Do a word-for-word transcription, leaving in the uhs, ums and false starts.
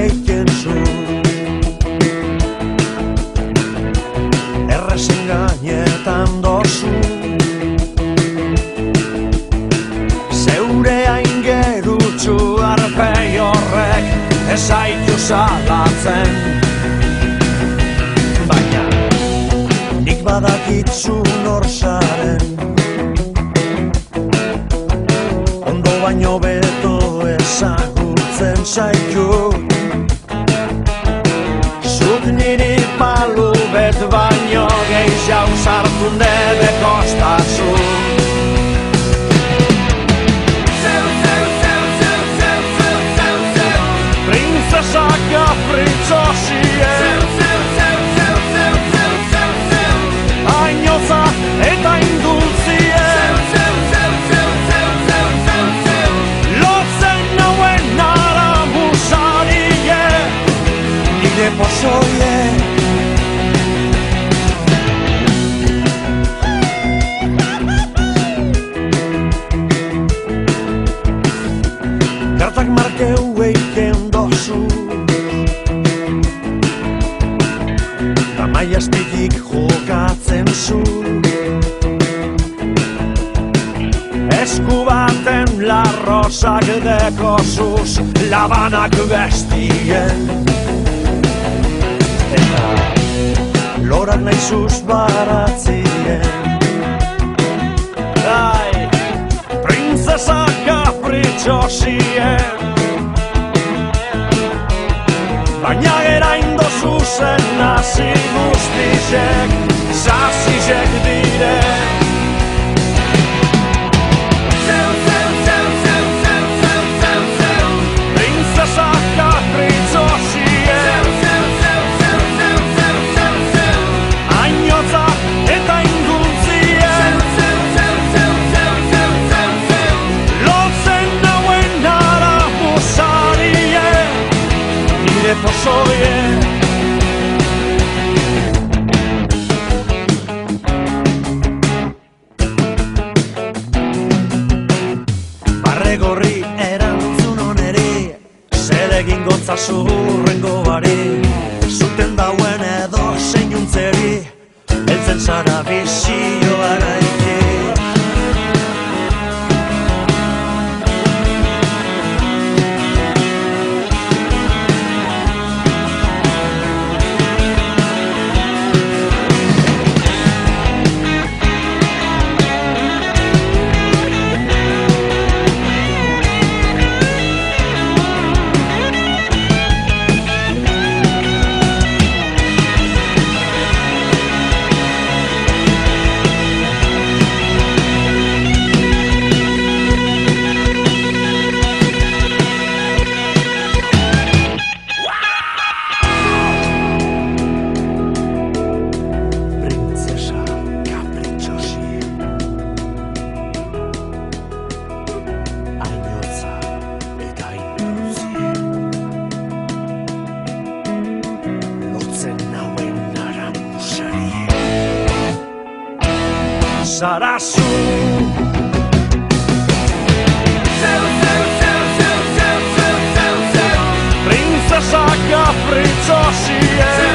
eiken zu errezen gainetan dozu zeure aingerutsu arpei horrek ez aitu salatzen baina nik badakitzu nor zaren ondo baino beto ezagutzen zaitu zuk niri palu bet baino gehiago sartu nebe kostazu Princesa capricciosie Ainoza eta indultzie Lotzen nauen aramusarie Nire pozoie Kartak markeu eiken dozu Tamaiazpitik jokatzen zu Esku baten larrosak dekozuz Labanak bestien Eta lorak nahizuz baratzien Ai, princesa capricciosie Baina gera indozu zen nazi guztizek, zazizek dire Zeu, zeu, zeu, zeu, zeu, zeu, zeu, zeu Princesa capricciosie Zeu, zeu, zeu, zeu, zeu, zeu, zeu, zeu Ainotza eta indultzie Zeu, zeu, zeu, zeu, zeu, zeu, zeu, zeu Lotzen nauen aramusarie Nire pozoie Barregorri erantzun oneri Zer egin gotzazu hurrengo bari Zuten dauen edo zeinuntzeri Eltzen zara bizioara ike Zarazu Zeu, zeu, zeu, zeu, zeu, zeu, zeu, zeu Princesa capricciosie